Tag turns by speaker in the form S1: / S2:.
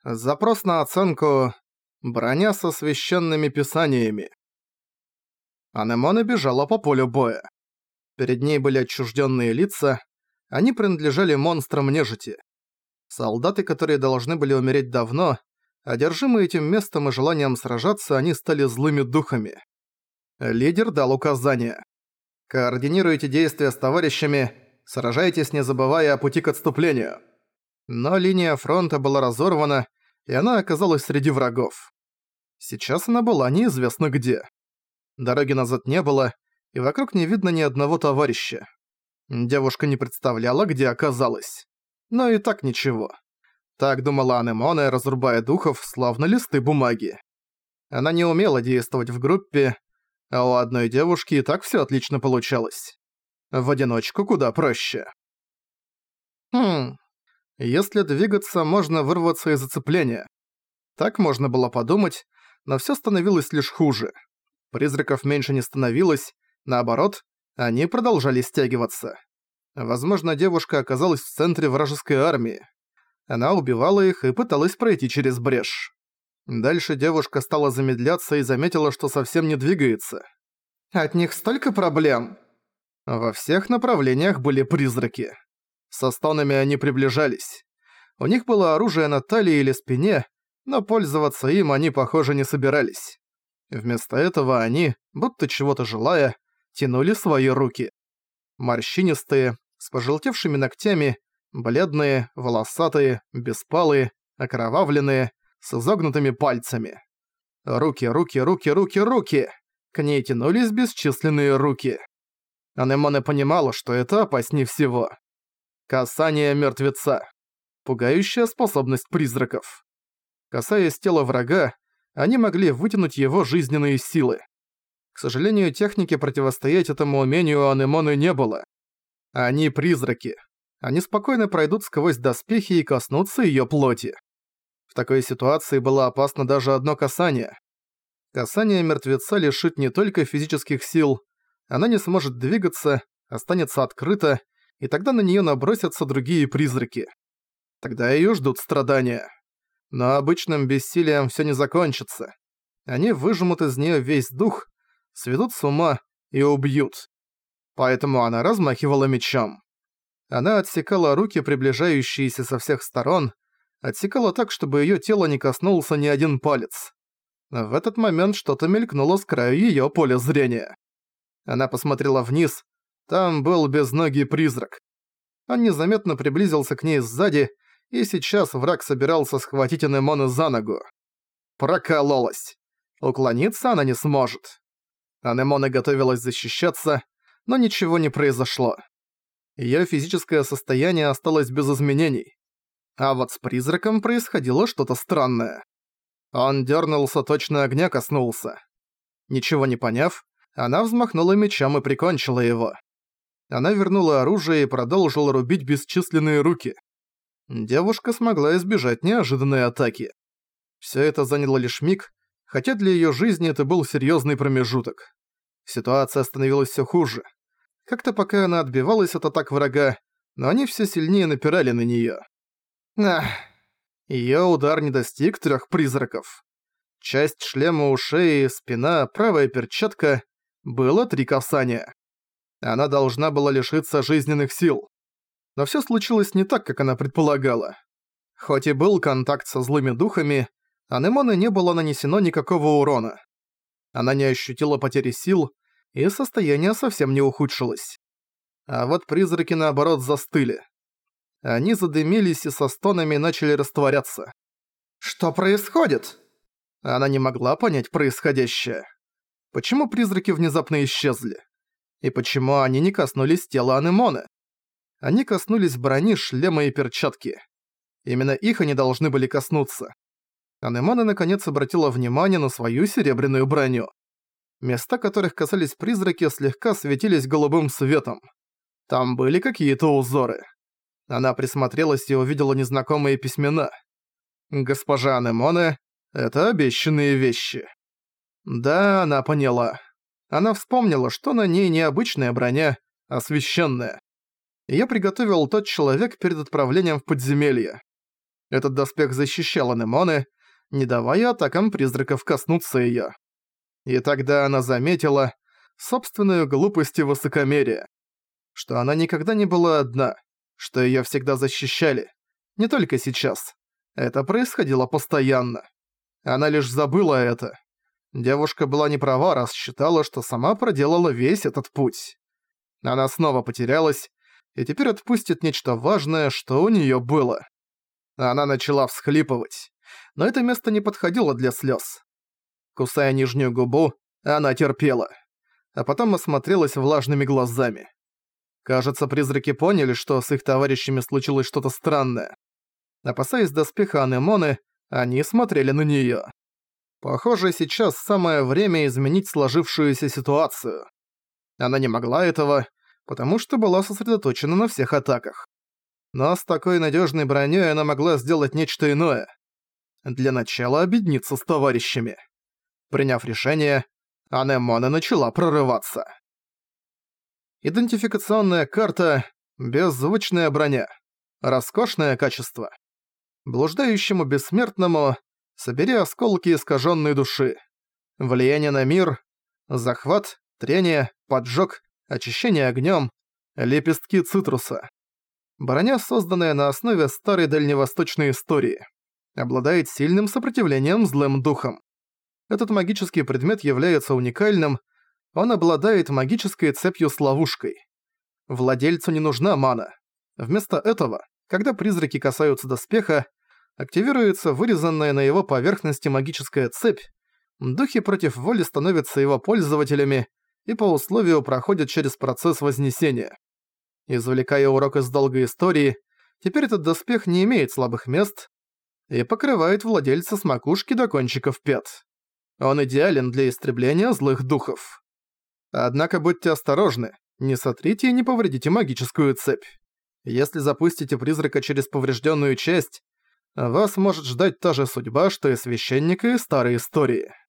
S1: Запрос на оценку «Броня со священными писаниями». Анемона бежала по полю боя. Перед ней были отчужденные лица, они принадлежали монстрам нежити. Солдаты, которые должны были умереть давно, одержимые этим местом и желанием сражаться, они стали злыми духами. Лидер дал указания. Координируйте действия с товарищами, сражайтесь, не забывая о пути к отступлению. Но линия фронта была разорвана, и она оказалась среди врагов. Сейчас она была неизвестно где. Дороги назад не было, и вокруг не видно ни одного товарища. Девушка не представляла, где оказалась. Но и так ничего. Так думала Анемона, разрубая духов, словно листы бумаги. Она не умела действовать в группе, а у одной девушки и так всё отлично получалось. В одиночку куда проще. Если двигаться, можно вырваться из зацепления. Так можно было подумать, но всё становилось лишь хуже. Призраков меньше не становилось, наоборот, они продолжали стягиваться. Возможно, девушка оказалась в центре вражеской армии. Она убивала их и пыталась пройти через брешь. Дальше девушка стала замедляться и заметила, что совсем не двигается. От них столько проблем. Во всех направлениях были призраки. Со стонами они приближались. У них было оружие на талии или спине, но пользоваться им они, похоже, не собирались. Вместо этого они, будто чего-то желая, тянули свои руки. Морщинистые, с пожелтевшими ногтями, бледные, волосатые, беспалые, окровавленные, с изогнутыми пальцами. Руки, руки, руки, руки, руки! К ней тянулись бесчисленные руки. Анемона понимала, что это опаснее всего. Касание мертвеца. Пугающая способность призраков. Касаясь тела врага, они могли вытянуть его жизненные силы. К сожалению, техники противостоять этому умению у Анемоны не было. Они призраки. Они спокойно пройдут сквозь доспехи и коснутся её плоти. В такой ситуации было опасно даже одно касание. Касание мертвеца лишит не только физических сил, она не сможет двигаться, останется открыта, и тогда на неё набросятся другие призраки. Тогда её ждут страдания. Но обычным бессилием всё не закончится. Они выжмут из неё весь дух, сведут с ума и убьют. Поэтому она размахивала мечом. Она отсекала руки, приближающиеся со всех сторон, отсекала так, чтобы её тело не коснулся ни один палец. В этот момент что-то мелькнуло с краю её поля зрения. Она посмотрела вниз, там был безногий призрак. Он незаметно приблизился к ней сзади, и сейчас враг собирался схватить Анемону за ногу. Прокололась. Уклониться она не сможет. Анемона готовилась защищаться, но ничего не произошло. Её физическое состояние осталось без изменений. А вот с призраком происходило что-то странное. Он дёрнулся, точно огня коснулся. Ничего не поняв, она взмахнула мечом и прикончила его. Она вернула оружие и продолжила рубить бесчисленные руки. Девушка смогла избежать неожиданной атаки. Всё это заняло лишь миг, хотя для её жизни это был серьёзный промежуток. Ситуация становилась всё хуже. Как-то пока она отбивалась от атак врага, но они всё сильнее напирали на неё. Ах! Её удар не достиг 3 призраков. Часть шлема у шеи, спина, правая перчатка. Было 3 касания. Она должна была лишиться жизненных сил. Но всё случилось не так, как она предполагала. Хоть и был контакт со злыми духами, Анемоне не было нанесено никакого урона. Она не ощутила потери сил, и состояние совсем не ухудшилось. А вот призраки наоборот застыли. Они задымились и со стонами начали растворяться. «Что происходит?» Она не могла понять происходящее. Почему призраки внезапно исчезли? И почему они не коснулись тела Анемоны? Они коснулись брони, шлема и перчатки. Именно их они должны были коснуться. Анемона наконец обратила внимание на свою серебряную броню. Места, которых касались призраки, слегка светились голубым светом. Там были какие-то узоры. Она присмотрелась и увидела незнакомые письмена. «Госпожа Анемоне, это обещанные вещи». Да, она поняла. Она вспомнила, что на ней не обычная броня, а священная. Её приготовил тот человек перед отправлением в подземелье. Этот доспех защищал анемоны, не давая атакам призраков коснуться её. И тогда она заметила собственную глупость и высокомерие. Что она никогда не была одна, что её всегда защищали. Не только сейчас. Это происходило постоянно. Она лишь забыла это. Девушка была не права, раз считала, что сама проделала весь этот путь. Она снова потерялась, и теперь отпустит нечто важное, что у неё было. Она начала всхлипывать, но это место не подходило для слёз. Кусая нижнюю губу, она терпела, а потом осмотрелась влажными глазами. Кажется, призраки поняли, что с их товарищами случилось что-то странное. Опасаясь доспеха анемоны, они смотрели на неё. Похоже, сейчас самое время изменить сложившуюся ситуацию. Она не могла этого, потому что была сосредоточена на всех атаках. Но с такой надёжной бронёй она могла сделать нечто иное. Для начала объединиться с товарищами. Приняв решение, анемона начала прорываться. Идентификационная карта – беззвучная броня. Роскошное качество. Блуждающему бессмертному собери осколки искаженной души. Влияние на мир, захват, трение, поджог, очищение огнем, лепестки цитруса. Броня, созданная на основе старой дальневосточной истории. Обладает сильным сопротивлением злым духам. Этот магический предмет является уникальным, он обладает магической цепью с ловушкой. Владельцу не нужна мана. Вместо этого, когда призраки касаются доспеха, активируется вырезанная на его поверхности магическая цепь, духи против воли становятся его пользователями и по условию проходят через процесс вознесения. Извлекая урок из долгой истории, теперь этот доспех не имеет слабых мест и покрывает владельца с макушки до кончиков пят. Он идеален для истребления злых духов. Однако будьте осторожны, не сотрите и не повредите магическую цепь. Если запустите призрака через поврежденную часть, вас может ждать та же судьба, что и священника из старой истории.